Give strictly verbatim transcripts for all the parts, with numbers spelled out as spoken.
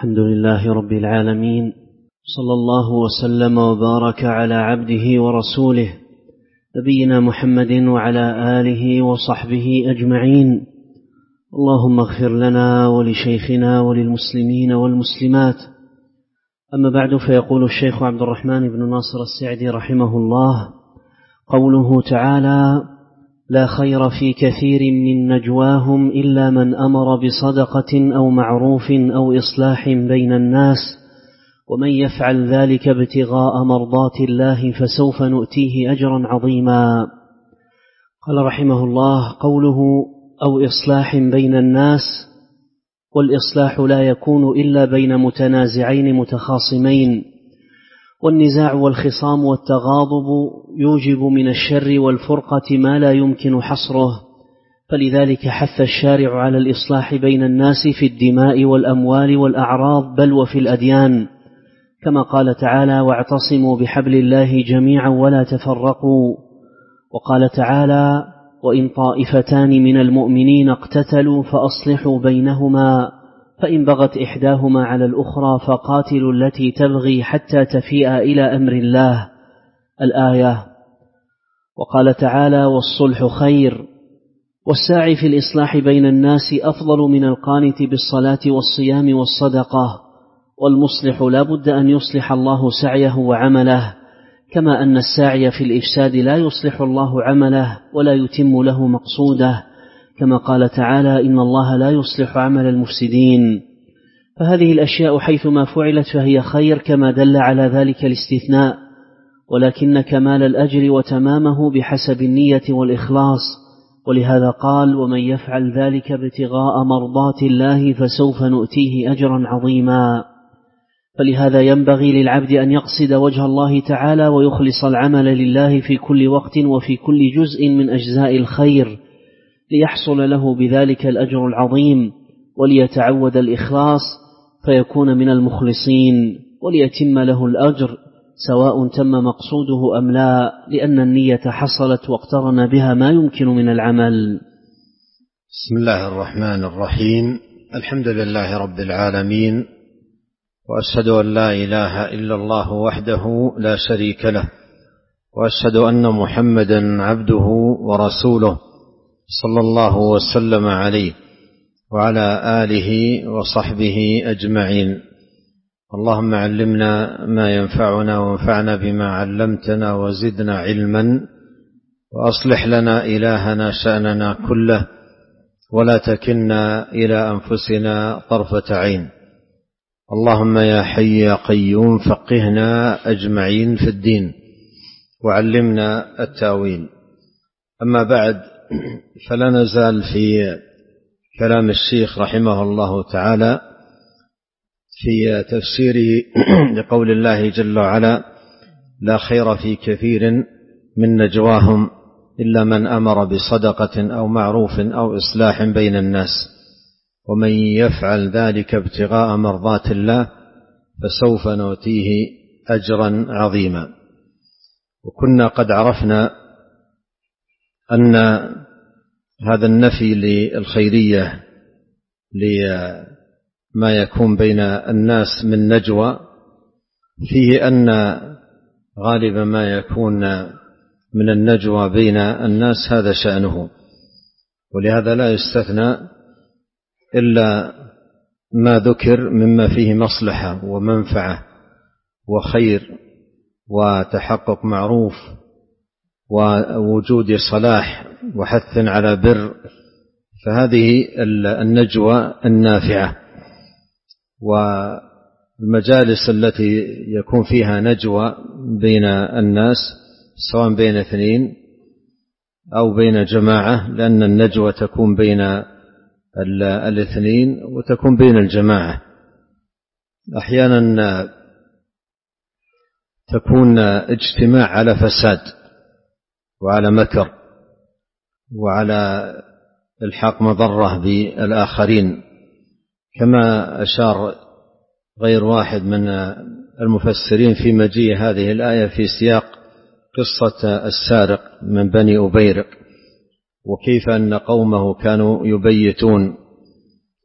الحمد لله رب العالمين، صلى الله وسلم وبارك على عبده ورسوله نبينا محمد وعلى آله وصحبه أجمعين. اللهم اغفر لنا ولشيخنا وللمسلمين والمسلمات. أما بعد، فيقول الشيخ عبد الرحمن بن ناصر السعدي رحمه الله: قوله تعالى: لا خير في كثير من نجواهم إلا من أمر بصدقة أو معروف أو إصلاح بين الناس ومن يفعل ذلك ابتغاء مرضات الله فسوف نؤتيه أجرا عظيما. قال رحمه الله: قوله أو إصلاح بين الناس، والإصلاح لا يكون إلا بين متنازعين متخاصمين، والنزاع والخصام والتغاضب يوجب من الشر والفرقة ما لا يمكن حصره، فلذلك حث الشارع على الإصلاح بين الناس في الدماء والأموال والأعراض، بل وفي الأديان، كما قال تعالى: واعتصموا بحبل الله جميعا ولا تفرقوا. وقال تعالى: وإن طائفتان من المؤمنين اقتتلوا فأصلحوا بينهما فإن بغت إحداهما على الأخرى فقاتلوا التي تبغي حتى تفيء إلى أمر الله، الآية. وقال تعالى: والصلح خير. والساعي في الإصلاح بين الناس أفضل من القانت بالصلاة والصيام والصدقة، والمصلح لا بد أن يصلح الله سعيه وعمله، كما أن الساعي في الإفساد لا يصلح الله عمله ولا يتم له مقصوده، كما قال تعالى: إن الله لا يصلح عمل المفسدين. فهذه الأشياء حيثما فعلت فهي خير، كما دل على ذلك الاستثناء، ولكن كمال الأجر وتمامه بحسب النية والإخلاص، ولهذا قال: ومن يفعل ذلك ابتغاء مرضات الله فسوف نؤتيه أجرا عظيما. فلهذا ينبغي للعبد أن يقصد وجه الله تعالى ويخلص العمل لله في كل وقت وفي كل جزء من أجزاء الخير، ليحصل له بذلك الأجر العظيم، وليتعود الإخلاص فيكون من المخلصين، وليتم له الأجر سواء تم مقصوده أم لا، لأن النية حصلت واقترن بها ما يمكن من العمل. بسم الله الرحمن الرحيم. الحمد لله رب العالمين، وأشهد أن لا إله إلا الله وحده لا شريك له، وأشهد أن محمدا عبده ورسوله صلى الله وسلم عليه وعلى آله وصحبه أجمعين. اللهم علمنا ما ينفعنا وانفعنا بما علمتنا وزدنا علما، وأصلح لنا إلهنا شأننا كله، ولا تكلنا إلى أنفسنا طرفة عين. اللهم يا حي يا قيوم فقهنا أجمعين في الدين، وعلمنا التأويل. أما بعد، فلا نزال في كلام الشيخ رحمه الله تعالى في تفسيره لقول الله جل وعلا: لا خير في كثير من نجواهم إلا من أمر بصدقة أو معروف أو إصلاح بين الناس ومن يفعل ذلك ابتغاء مرضات الله فسوف نؤتيه أجرا عظيما. وكنا قد عرفنا أن هذا النفي للخيرية لما يكون بين الناس من نجوى فيه أن غالب ما يكون من النجوى بين الناس هذا شأنه، ولهذا لا يستثنى إلا ما ذكر مما فيه مصلحة ومنفعة وخير وتحقق معروف ووجود صلاح وحث على بر، فهذه النجوى النافعة. والمجالس التي يكون فيها نجوى بين الناس سواء بين اثنين أو بين جماعة، لأن النجوى تكون بين الاثنين وتكون بين الجماعة، أحيانا تكون اجتماع على فساد وعلى مكر وعلى الحاق مضرة بالآخرين، كما أشار غير واحد من المفسرين في مجيء هذه الآية في سياق قصة السارق من بني أبيرق، وكيف أن قومه كانوا يبيتون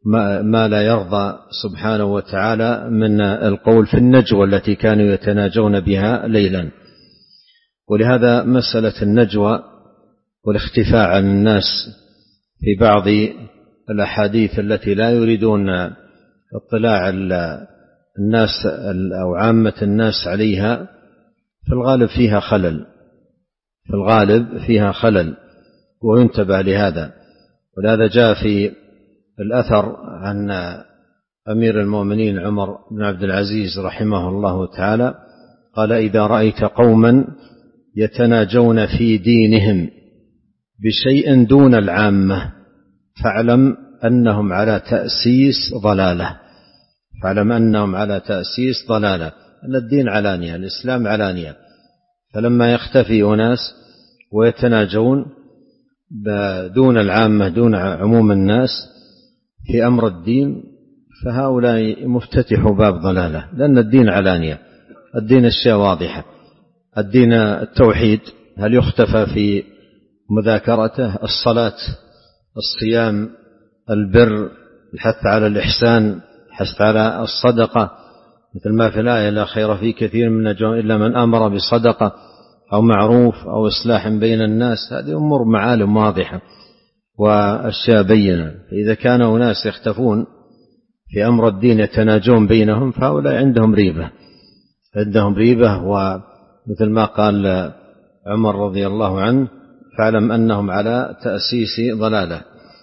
ما لا يرضى سبحانه وتعالى من القول في النجوى التي كانوا يتناجون بها ليلا. ولهذا مسألة النجوى والاختفاء عن الناس في بعض الأحاديث التي لا يريدون اطلاع الناس أو عامة الناس عليها في الغالب فيها خلل في الغالب فيها خلل وينتبه لهذا. ولهذا جاء في الأثر عن أمير المؤمنين عمر بن عبد العزيز رحمه الله تعالى قال: إذا رأيت قوما يتناجون في دينهم بشيء دون العامة فاعلم أنهم على تأسيس ضلالة فاعلم أنهم على تأسيس ضلالة أن الدين علانية، الإسلام علانية. فلما يختفي أناس ويتناجون دون العامة دون عموم الناس في أمر الدين فهؤلاء مفتتح باب ضلالة، لأن الدين علانية، الدين أشياء واضحة. الدين التوحيد هل يختفى في مذاكرته؟ الصلاة، الصيام، البر، الحث على الإحسان، الحث على الصدقة، مثل ما في الآية: لا خير في كثير من نجواهم إلا من أمر بصدقة أو معروف أو إصلاح بين الناس. هذه أمور معالم واضحة وأشياء بينة. فإذا كان أناس يختفون في أمر الدين يتناجون بينهم فهؤلاء عندهم ريبة عندهم ريبة ومثل ما قال عمر رضي الله عنه: فاعلم أنهم على تأسيس ضلالة.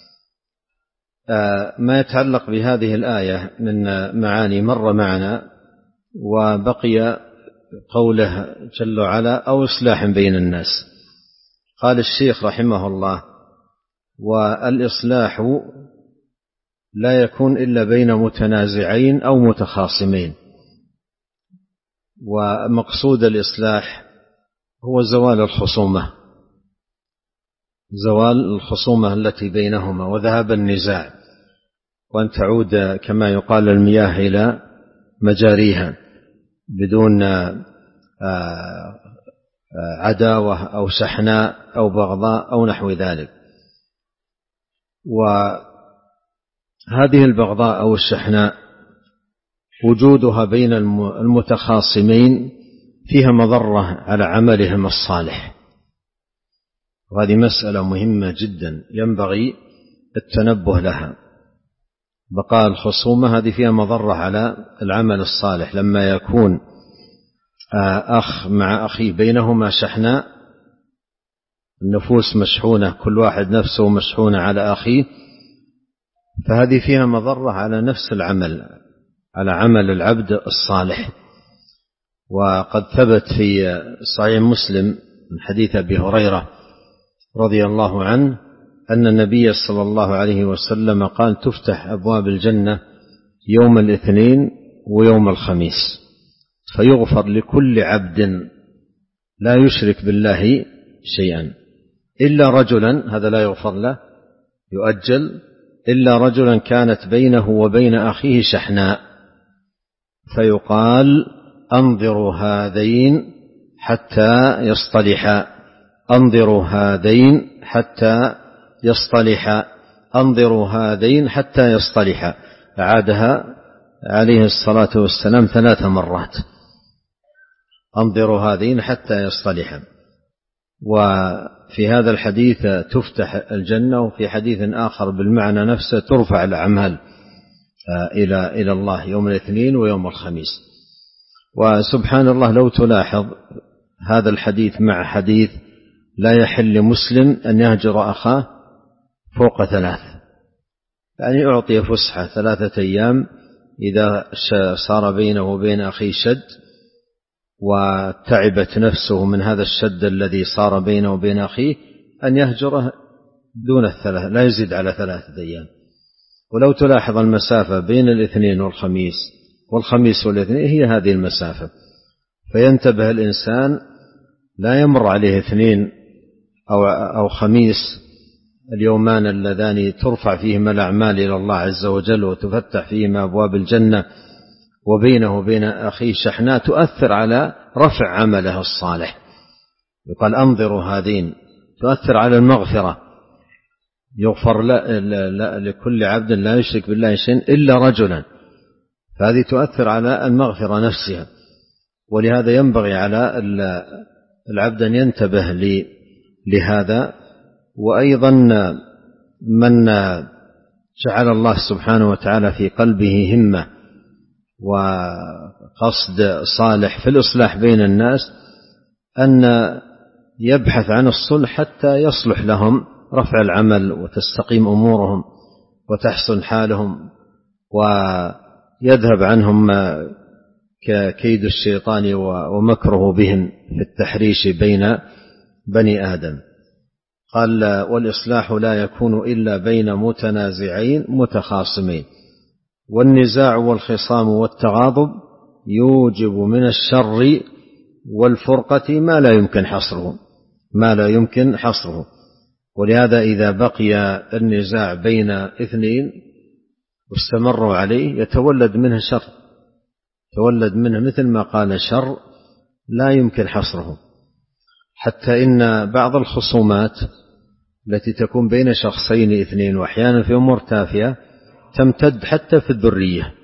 ما يتعلق بهذه الآية من معاني مر معنا، وبقي قوله جل وعلا: أو إصلاح بين الناس. قال الشيخ رحمه الله: والإصلاح لا يكون إلا بين متنازعين أو متخاصمين. ومقصود الإصلاح هو زوال الخصومة زوال الخصومة التي بينهما وذهاب النزاع، وأن تعود كما يقال المياه إلى مجاريها بدون عداوة أو شحناء أو بغضاء أو نحو ذلك. وهذه البغضاء أو الشحناء وجودها بين المتخاصمين فيها مضرة على عملهم الصالح، وهذه مسألة مهمة جدا ينبغي التنبه لها. بقاء الخصومة هذه فيها مضرة على العمل الصالح. لما يكون أخ مع أخيه بينهما شحناء، النفوس مشحونة، كل واحد نفسه مشحونة على أخيه، فهذه فيها مضرة على نفس العمل، على عمل العبد الصالح. وقد ثبت في صحيح مسلم من حديث أبي هريرة رضي الله عنه أن النبي صلى الله عليه وسلم قال: تفتح أبواب الجنة يوم الاثنين ويوم الخميس فيغفر لكل عبد لا يشرك بالله شيئا إلا رجلا، هذا لا يغفر له يؤجل، إلا رجلا كانت بينه وبين أخيه شحناء، فيقال: أنظروا هذين حتى يصطلحا أنظروا هذين حتى يصطلحا أنظروا هذين حتى يصطلحا. أعادها عليه الصلاة والسلام ثلاث مرات: أنظروا هذين حتى يصطلحا. وفي هذا الحديث تفتح الجنة، وفي حديث آخر بالمعنى نفسه ترفع الأعمال إلى إلى الله يوم الاثنين ويوم الخميس. وسبحان الله لو تلاحظ هذا الحديث مع حديث: لا يحل مسلم أن يهجر أخاه فوق ثلاث، يعني أعطي فسحة ثلاثة أيام إذا صار بينه وبين أخيه شد وتعبت نفسه من هذا الشد الذي صار بينه وبين أخيه، أن يهجره دون الثلاث، لا يزيد على ثلاثة أيام. ولو تلاحظ المسافة بين الاثنين والخميس والخميس والاثنين هي هذه المسافة، فينتبه الإنسان لا يمر عليه اثنين أو, أو خميس، اليومان اللذان ترفع فيهما الأعمال إلى الله عز وجل وتفتح فيهما أبواب الجنة، وبينه وبين أخيه شحناء تؤثر على رفع عمله الصالح. يقال: أنظروا هذين، تؤثر على المغفرة يغفر لا لا لكل عبد لا يشرك بالله شيئا إلا رجلا، فهذه تؤثر على المغفرة نفسها. ولهذا ينبغي على العبد أن ينتبه لهذا. وأيضا من جعل الله سبحانه وتعالى في قلبه همة وقصد صالح في الإصلاح بين الناس أن يبحث عن الصلح حتى يصلح لهم رفع العمل وتستقيم أمورهم وتحسن حالهم ويذهب عنهم كيد الشيطان ومكره بهم في التحريش بين بني آدم. قال والإصلاح لا يكون إلا بين متنازعين متخاصمين، والنزاع والخصام والتغاضب يوجب من الشر والفرقة ما لا يمكن حصره ما لا يمكن حصره ولهذا إذا بقي النزاع بين اثنين واستمروا عليه يتولد منه شر، تولد منه مثل ما قال شر لا يمكن حصره. حتى إن بعض الخصومات التي تكون بين شخصين اثنين وأحيانا في أمور تافهة تمتد حتى في الذرية،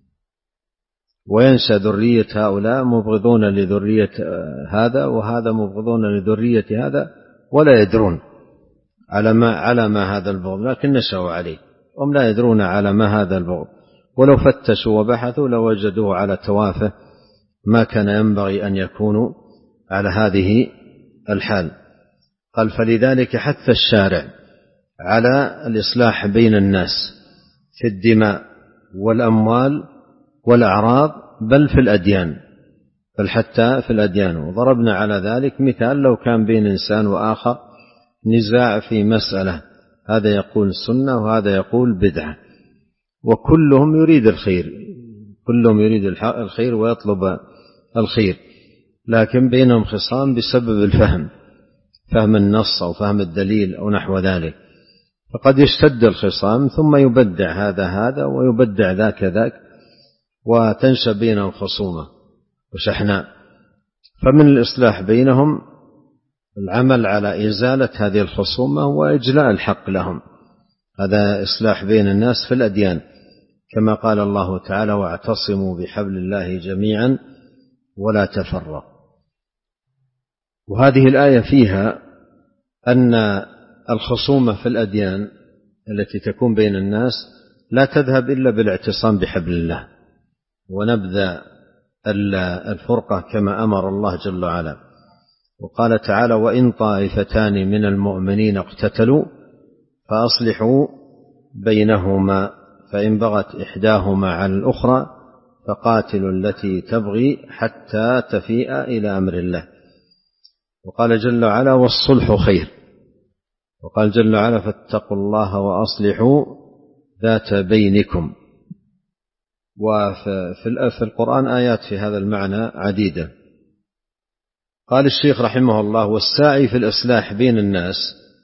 وينشأ ذرية هؤلاء مبغضون لذرية هذا وهذا مبغضون لذرية هذا ولا يدرون على ما على ما هذا البغض، لكن نشأوا عليه هم لا يدرون على ما هذا البغض، ولو فتشوا وبحثوا لوجدوه على توافه ما كان ينبغي أن يكونوا على هذه الحال. قال فلذلك حث الشارع على الإصلاح بين الناس في الدماء والأموال والأعراض بل في الأديان بل حتى في الأديان. وضربنا على ذلك مثال لو كان بين إنسان وآخر نزاع في مسألة، هذا يقول سنة وهذا يقول بدعة، وكلهم يريد الخير كلهم يريد الخير ويطلب الخير، لكن بينهم خصام بسبب الفهم فهم النص أو فهم الدليل أو نحو ذلك، فقد يشتد الخصام ثم يبدع هذا هذا ويبدع ذاك ذاك وتنشأ بينهم خصومة وشحناء. فمن الإصلاح بينهم العمل على إزالة هذه الخصومة وإجلاء الحق لهم، هذا إصلاح بين الناس في الأديان كما قال الله تعالى واعتصموا بحبل الله جميعا ولا تفرقوا. وهذه الآية فيها أن الخصومة في الأديان التي تكون بين الناس لا تذهب إلا بالاعتصام بحبل الله ونبذ الفرقة كما أمر الله جل وعلا. وقال تعالى وإن طائفتان من المؤمنين اقتتلوا فأصلحوا بينهما فإن بغت إحداهما على الأخرى فقاتلوا التي تبغي حتى تفيء إلى أمر الله. وقال جل وعلا والصلح خير. وقال جل وعلا فاتقوا الله وأصلحوا ذات بينكم. وفي القرآن آيات في هذا المعنى عديدة. قال الشيخ رحمه الله والساعي في الإصلاح بين الناس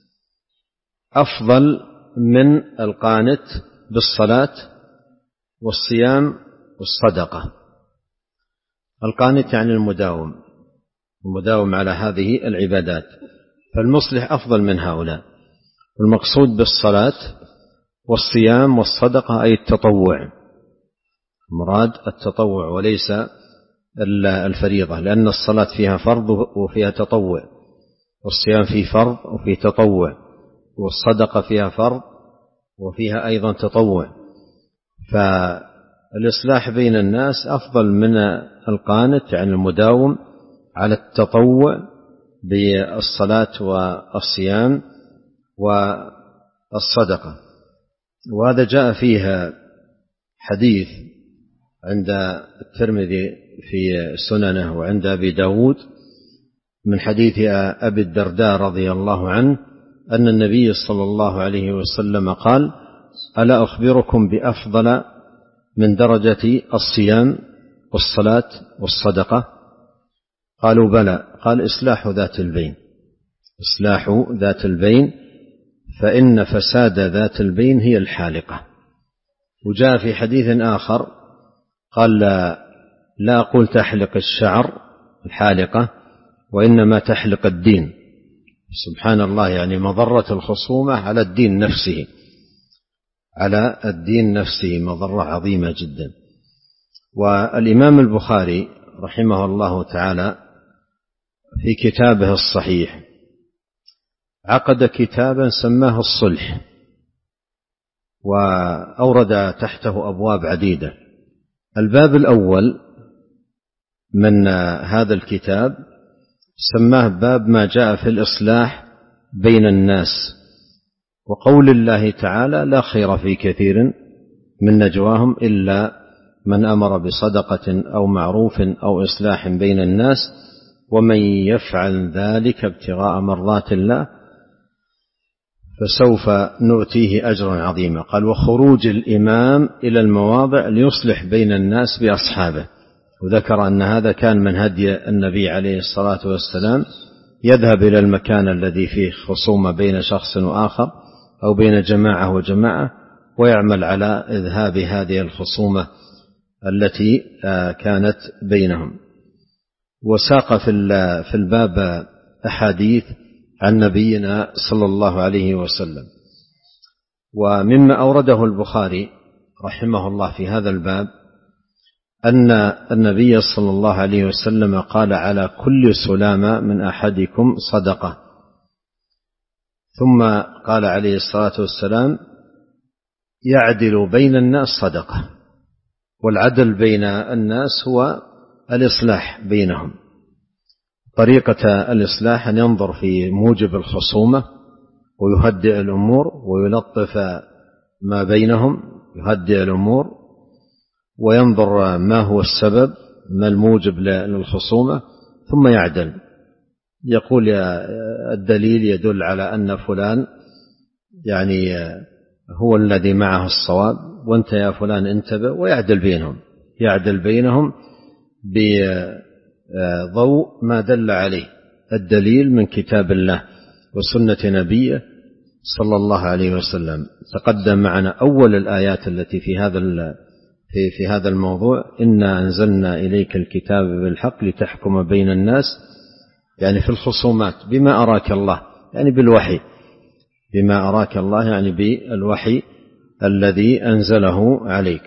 أفضل من القانت بالصلاة والصيام والصدقة. القانت يعني المداوم المداوم على هذه العبادات، فالمصلح أفضل من هؤلاء. والمقصود بالصلاة والصيام والصدقة أي التطوع، مراد التطوع وليس الفريضة، لأن الصلاة فيها فرض وفيها تطوع، والصيام فيه فرض وفيه تطوع، والصدقة فيها فرض وفيها أيضا تطوع. فالإصلاح بين الناس أفضل من القانت يعني المداوم على التطوع بالصلاة والصيام والصدقة. وهذا جاء فيها حديث عند الترمذي في سننه وعند أبي داود من حديث أبي الدرداء رضي الله عنه أن النبي صلى الله عليه وسلم قال ألا أخبركم بأفضل من درجة الصيام والصلاة والصدقة؟ قالوا بلى. قال إصلاح ذات البين إصلاح ذات البين فإن فساد ذات البين هي الحالقة. وجاء في حديث آخر قال لا, لا أقول تحلق الشعر الحالقة وإنما تحلق الدين، سبحان الله، يعني مضرة الخصومة على الدين نفسه، على الدين نفسه مضرة عظيمة جدا. والإمام البخاري رحمه الله تعالى في كتابه الصحيح عقد كتابا سماه الصلح، وأورد تحته أبواب عديدة. الباب الأول من هذا الكتاب سماه باب ما جاء في الإصلاح بين الناس، وقول الله تعالى: لا خير في كثير من نجواهم إلا من أمر بصدقة أو معروف أو إصلاح بين الناس ومن يفعل ذلك ابتغاء مرضات الله فسوف نؤتيه أجرا عظيما. قال: وخروج الإمام إلى المواضع ليصلح بين الناس بأصحابه. وذكر أن هذا كان من هدي النبي عليه الصلاة والسلام، يذهب إلى المكان الذي فيه خصومة بين شخص وآخر أو بين جماعة وجماعة ويعمل على إذهاب هذه الخصومة التي كانت بينهم. وساق في الباب أحاديث عن نبينا صلى الله عليه وسلم. ومما أورده البخاري رحمه الله في هذا الباب أن النبي صلى الله عليه وسلم قال: على كل سلامة من أحدكم صدقة. ثم قال عليه الصلاة والسلام: يعدل بين الناس صدقة. والعدل بين الناس هو الإصلاح بينهم. طريقة الإصلاح أن ينظر في موجب الخصومة ويهدئ الأمور ويلطف ما بينهم، يهدئ الأمور وينظر ما هو السبب، ما الموجب للخصومة، ثم يعدل. يقول الدليل يدل على أن فلان يعني هو الذي معه الصواب وأنت يا فلان انتبه، ويعدل بينهم، يعدل بينهم بضوء ما دل عليه الدليل من كتاب الله وسنة نبيه صلى الله عليه وسلم. تقدم معنا أول الآيات التي في هذا في في هذا الموضوع: إنا أنزلنا إليك الكتاب بالحق لتحكم بين الناس، يعني في الخصومات بما أراك الله، يعني بالوحي، بما أراك الله يعني بالوحي الذي أنزله عليك.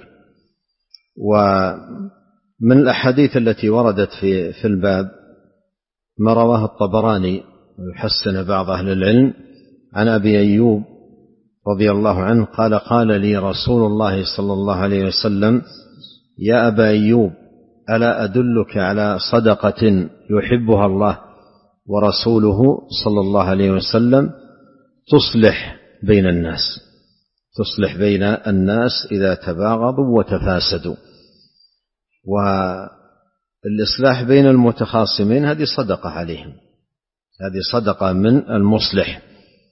ومن الأحاديث التي وردت في في الباب ما رواه الطبراني ويحسن بعض أهل العلم عن أبي أيوب رضي الله عنه قال: قال لي رسول الله صلى الله عليه وسلم: يا أبا أيوب، ألا أدلك على صدقة يحبها الله ورسوله صلى الله عليه وسلم تصلح بين الناس، تصلح بين الناس إذا تباغضوا وتفاسدوا. والإصلاح بين المتخاصمين هذه صدقة عليهم، هذه صدقة من المصلح.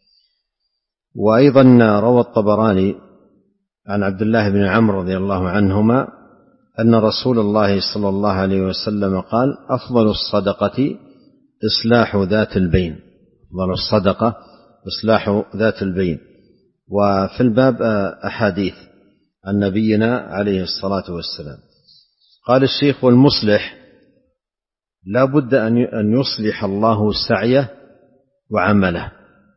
وأيضا روى الطبراني عن عبد الله بن عمرو رضي الله عنهما أن رسول الله صلى الله عليه وسلم قال: أفضل الصدقة إصلاح ذات البين، أفضل الصدقة إصلاح ذات البين. وفي الباب أحاديث عن نبينا عليه الصلاة والسلام. قال الشيخ: والمصلح لا بد أن يصلح الله سعيه وعمله.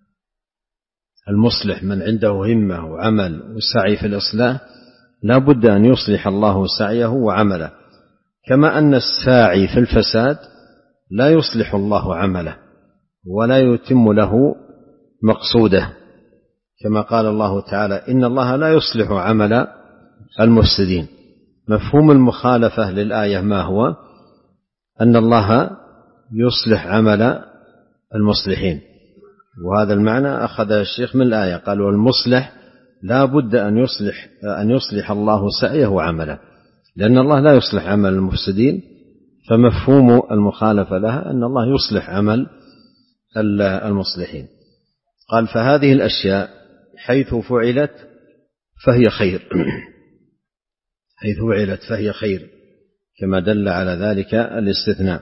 المصلح من عنده همة وعمل وسعي في الإصلاح لا بد أن يصلح الله سعيه وعمله، كما أن الساعي في الفساد لا يصلح الله عمله ولا يتم له مقصوده، كما قال الله تعالى: إن الله لا يصلح عمل المفسدين. مفهوم المخالفة للآية ما هو؟ أن الله يصلح عمل المصلحين، وهذا المعنى أخذ الشيخ من الآية، قال: والمصلح لا بد أن يصلح أن يصلح الله سعيه وعمله، لأن الله لا يصلح عمل المفسدين، فمفهوم المخالفة لها أن الله يصلح عمل المصلحين. قال: فهذه الأشياء حيث فعلت فهي خير، حيث فعلت فهي خير، كما دل على ذلك الاستثناء،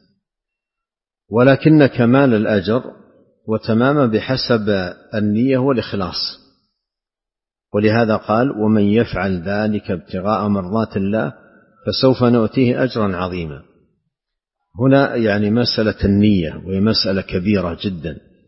ولكن كمال الأجر وتماما بحسب النية والإخلاص. ولهذا قال: ومن يفعل ذلك ابتغاء مرضات الله فسوف نؤتيه أجرا عظيما. هنا يعني مسألة النية، وهي مسألة كبيرة جدا،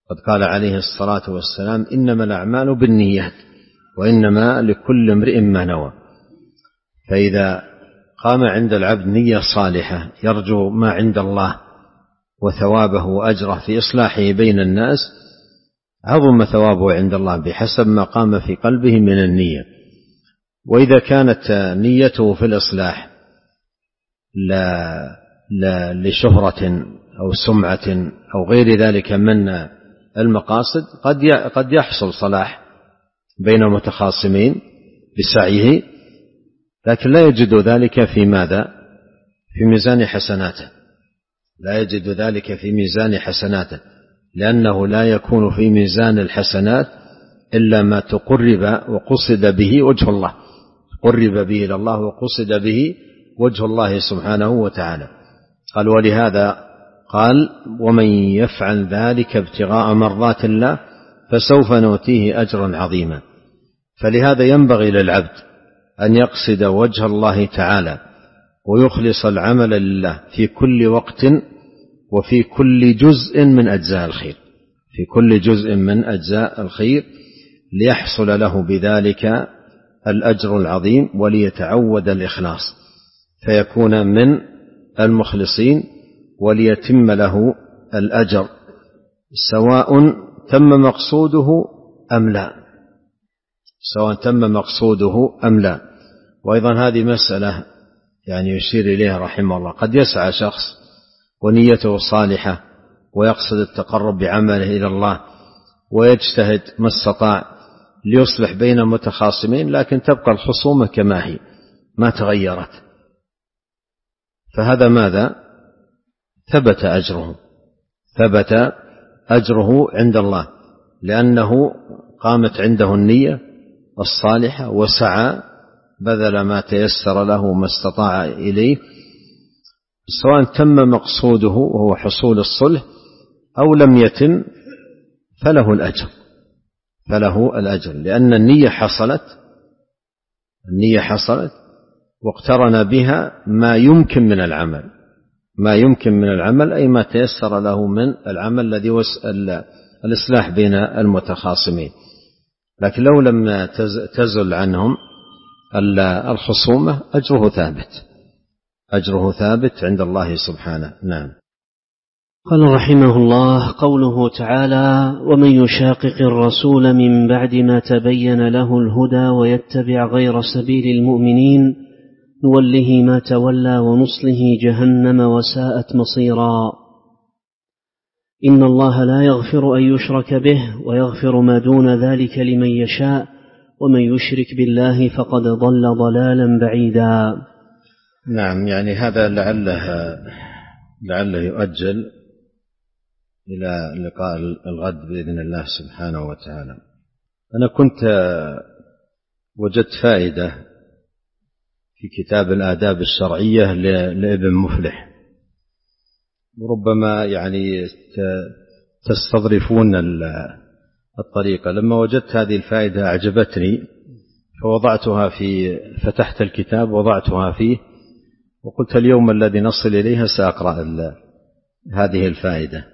قد قال عليه الصلاة والسلام: إنما الأعمال بالنيات وإنما لكل امرئ ما نوى. فإذا قام عند العبد نية صالحة يرجو ما عند الله وثوابه وأجره في إصلاحه بين الناس، عظم ثوابه عند الله بحسب ما قام في قلبه من النية. وإذا كانت نيته في الإصلاح لا, لا لشهرة أو سمعة أو غير ذلك من المقاصد، قد قد يحصل صلاح بين المتخاصمين بسعيه، لكن لا يجد ذلك في ماذا؟ في ميزان حسناته، لا يجد ذلك في ميزان حسناته، لأنه لا يكون في ميزان الحسنات إلا ما تقرب وقصد به وجه الله، قرب به إلى الله وقصد به وجه الله سبحانه وتعالى. قال: ولهذا قال: ومن يفعل ذلك ابتغاء مرضات الله فسوف نؤتيه أجرا عظيما. فلهذا ينبغي للعبد أن يقصد وجه الله تعالى ويخلص العمل لله في كل وقت وفي كل جزء من أجزاء الخير، في كل جزء من أجزاء الخير ليحصل له بذلك الأجر العظيم وليتعود الإخلاص فيكون من المخلصين وليتم له الأجر سواء تم مقصوده أم لا، سواء تم مقصوده أم لا. وأيضا هذه مسألة يعني يشير إليها رحمه الله: قد يسعى شخص ونيته صالحة ويقصد التقرب بعمله إلى الله ويجتهد ما استطاع ليصلح بين المتخاصمين، لكن تبقى الخصومة كما هي ما تغيرت، فهذا ماذا؟ ثبت أجره، ثبت أجره عند الله، لأنه قامت عنده النية الصالحة وسعى بذل ما تيسر له ما استطاع إليه، سواء تم مقصوده وهو حصول الصلح أو لم يتم فله الأجر، فله الأجر، لأن النية حصلت، النية حصلت واقترن بها ما يمكن من العمل، ما يمكن من العمل أي ما تيسر له من العمل الذي هو الإصلاح بين المتخاصمين. لكن لو لم تزل عنهم الخصومة أجره ثابت، أجره ثابت عند الله سبحانه. نعم. قال رحمه الله: قوله تعالى: ومن يشاقق الرسول من بعد ما تبين له الهدى ويتبع غير سبيل المؤمنين نوله ما تولى ونصله جهنم وساءت مصيرا. إن الله لا يغفر أن يشرك به ويغفر ما دون ذلك لمن يشاء ومن يشرك بالله فقد ضل ضلالا بعيدا. نعم، يعني هذا لعله لعله يؤجل إلى لقاء الغد بإذن الله سبحانه وتعالى. أنا كنت وجدت فائدة في كتاب الآداب الشرعية لابن مفلح، وربما يعني تستظرفون الطريقة. لما وجدت هذه الفائدة أعجبتني فوضعتها في فتحت الكتاب وضعتها فيه، وقلت اليوم الذي نصل إليها سأقرأ هذه الفائدة،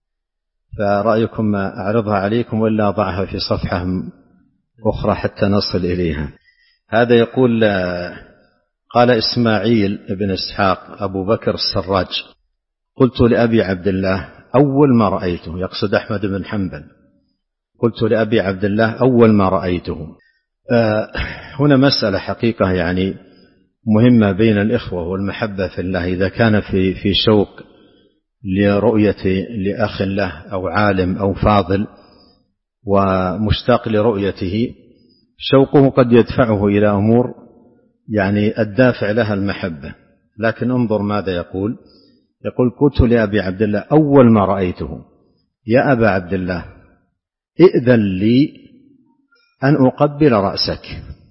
فرأيكم أعرضها عليكم ولا أضعها في صفحة أخرى حتى نصل إليها. هذا يقول: قال إسماعيل بن إسحاق أبو بكر السراج: قلت لأبي عبد الله أول ما رأيته، يقصد أحمد بن حنبل، قلت لأبي عبد الله أول ما رأيته. آه هنا مسألة حقيقة يعني مهمة بين الإخوة والمحبة في الله. إذا كان في في شوق لرؤية لأخ له أو عالم أو فاضل ومشتاق لرؤيته، شوقه قد يدفعه إلى أمور يعني الدافع لها المحبة. لكن انظر ماذا يقول: يقول: قلت لأبي عبد الله أول ما رأيته: يا أبا عبد الله ائذن لي أن أقبل رأسك،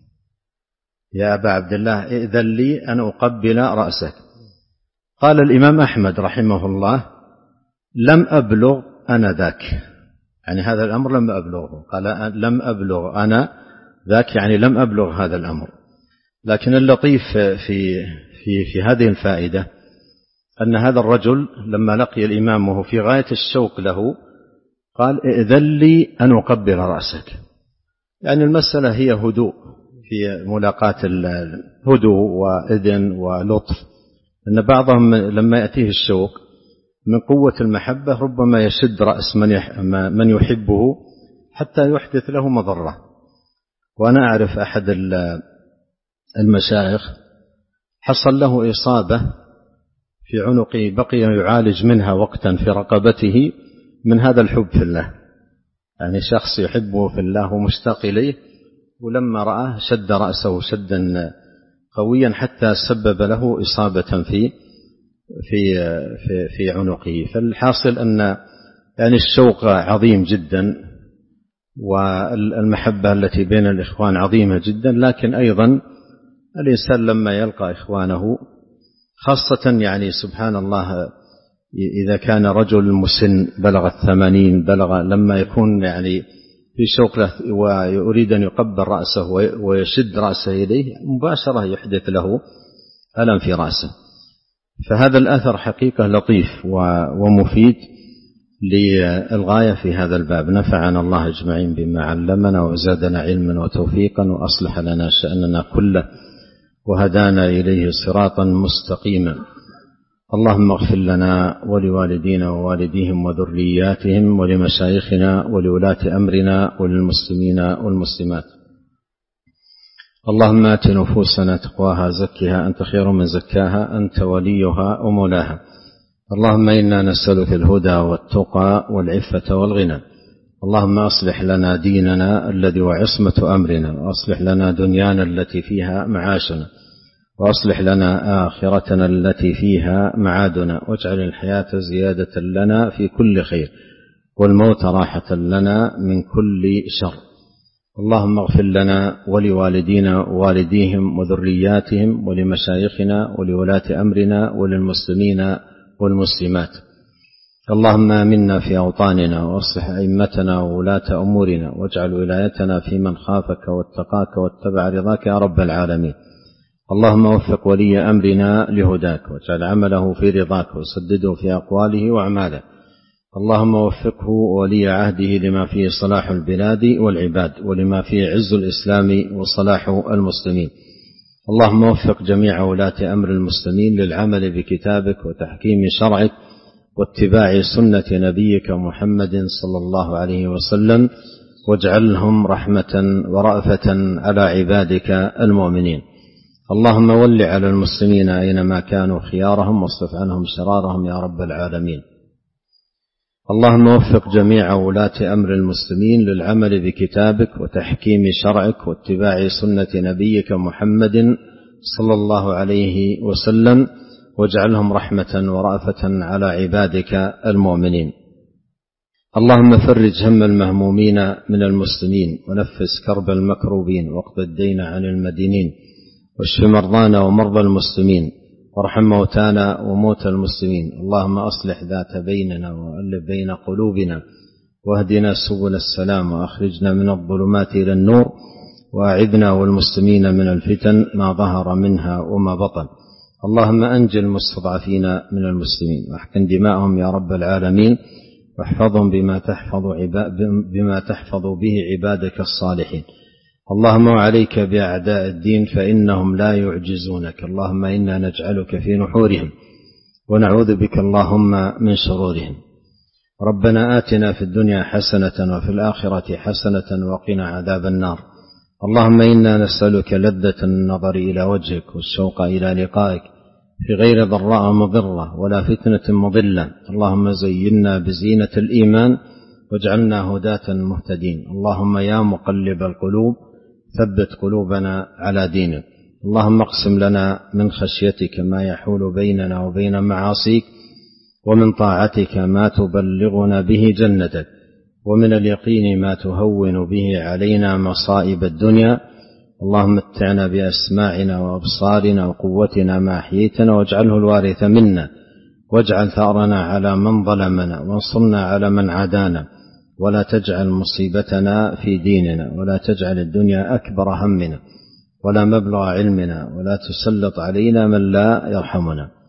يا أبا عبد الله ائذن لي أن أقبل رأسك. قال الإمام أحمد رحمه الله: لم أبلغ أنا ذاك، يعني هذا الأمر لم أبلغه. قال: لم أبلغ أنا ذاك، يعني لم أبلغ هذا الأمر. لكن اللطيف في في في هذه الفائدة أن هذا الرجل لما لقي الإمام وهو في غاية الشوق له قال ائذن لي أن أقبل رأسك. يعني المسألة هي هدوء في ملاقاة الهدوء وإذن ولطف، أن بعضهم لما يأتيه الشوق من قوة المحبة ربما يشد رأس من يحبه حتى يحدث له مضرة. وأنا أعرف أحد المشايخ حصل له إصابة في عنقه بقي يعالج منها وقتا في رقبته من هذا الحب في الله، يعني شخص يحبه في الله ومشتاق إليه، ولما رآه شد رأسه شدا قويا حتى سبب له إصابة في في في, في عنقه. فالحاصل أن يعني الشوق عظيم جدا والمحبة التي بين الإخوان عظيمة جدا، لكن أيضا الإنسان لما يلقى إخوانه خاصة يعني سبحان الله إذا كان رجل مسن بلغ الثمانين بلغ لما يكون يعني في شوق له ويريد أن يقبل رأسه ويشد رأسه إليه مباشرة يحدث له ألم في رأسه. فهذا الأثر حقيقة لطيف ومفيد للغاية في هذا الباب. نفعنا الله أجمعين بما علمنا وزادنا علما وتوفيقا وأصلح لنا شأننا كله وهدانا إليه صراطا مستقيما. اللهم اغفر لنا ولوالدينا ووالديهم وذرياتهم ولمشايخنا ولولاة أمرنا وللمسلمين والمسلمات. اللهم آت نفوسنا تقواها زكها أنت خير من زكاها أنت وليها ومولاها. اللهم إنا نسألك الهدى والتقى والعفة والغنى. اللهم أصلح لنا ديننا الذي وعصمة أمرنا، وأصلح لنا دنيانا التي فيها معاشنا، وأصلح لنا آخرتنا التي فيها معادنا، واجعل الحياة زيادة لنا في كل خير والموت راحة لنا من كل شر. اللهم اغفر لنا ولوالدينا ووالديهم وذرياتهم ولمشايخنا ولولاة أمرنا وللمسلمين والمسلمات. اللهم آمنا في أوطاننا وأصلح أئمتنا وولاة أمورنا، واجعل ولايتنا في من خافك واتقاك واتبع رضاك يا رب العالمين. اللهم وفق ولي أمرنا لهداك، واجعل عمله في رضاك، وسدده في أقواله وأعماله. اللهم وفقه ولي عهده لما فيه صلاح البلاد والعباد، ولما فيه عز الإسلام وصلاح المسلمين. اللهم وفق جميع ولاة أمر المسلمين للعمل بكتابك وتحكيم شرعك واتباع سنة نبيك محمد صلى الله عليه وسلم، واجعلهم رحمة ورأفة على عبادك المؤمنين. اللهم ول على المسلمين أينما كانوا خيارهم، واصرف عنهم شرارهم يا رب العالمين. اللهم وفق جميع ولاة أمر المسلمين للعمل بكتابك وتحكيم شرعك واتباع سنة نبيك محمد صلى الله عليه وسلم، واجعلهم رحمة ورأفة على عبادك المؤمنين. اللهم فرج هم المهمومين من المسلمين، ونفس كرب المكروبين، واقض الدين عن المدينين، واشف مرضانا ومرضى المسلمين، وارحم موتانا وموتى المسلمين. اللهم أصلح ذات بيننا وألف بين قلوبنا، واهدنا سبل السلام، وأخرجنا من الظلمات إلى النور، وأعذنا والمسلمين من الفتن ما ظهر منها وما بطن. اللهم أنجِ المستضعفين من المسلمين، واحقن دماءهم يا رب العالمين، واحفظهم بما تحفظ, بما تحفظ به عبادك الصالحين. اللهم وعليك بأعداء الدين فإنهم لا يعجزونك. اللهم إنا نجعلك في نحورهم ونعوذ بك اللهم من شرورهم. ربنا آتنا في الدنيا حسنة وفي الآخرة حسنة وقنا عذاب النار. اللهم إنا نسألك لذة النظر إلى وجهك والشوق إلى لقائك في غير ضراء مضرة ولا فتنة مضلة. اللهم زينا بزينة الإيمان واجعلنا هداة مهتدين. اللهم يا مقلب القلوب ثبت قلوبنا على دينك. اللهم اقسم لنا من خشيتك ما يحول بيننا وبين معاصيك، ومن طاعتك ما تبلغنا به جنتك، ومن اليقين ما تهون به علينا مصائب الدنيا. اللهم متعنا بأسماعنا وأبصارنا وقوتنا ما أحييتنا، واجعله الوارث منا، واجعل ثأرنا على من ظلمنا، وانصرنا على من عادانا، ولا تجعل مصيبتنا في ديننا، ولا تجعل الدنيا أكبر همنا ولا مبلغ علمنا، ولا تسلط علينا من لا يرحمنا.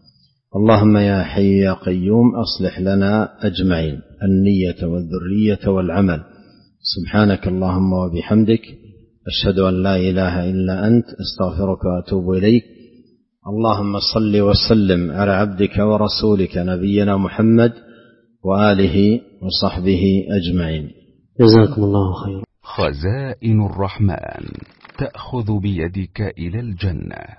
اللهم يا حي يا قيوم أصلح لنا أجمعين النية والذرية والعمل. سبحانك اللهم وبحمدك أشهد أن لا إله إلا أنت أستغفرك وأتوب إليك. اللهم صل وسلم على عبدك ورسولك نبينا محمد وآله وصحبه أجمعين. جزاكم الله خيرا. خزائن الرحمن تأخذ بيدك إلى الجنة.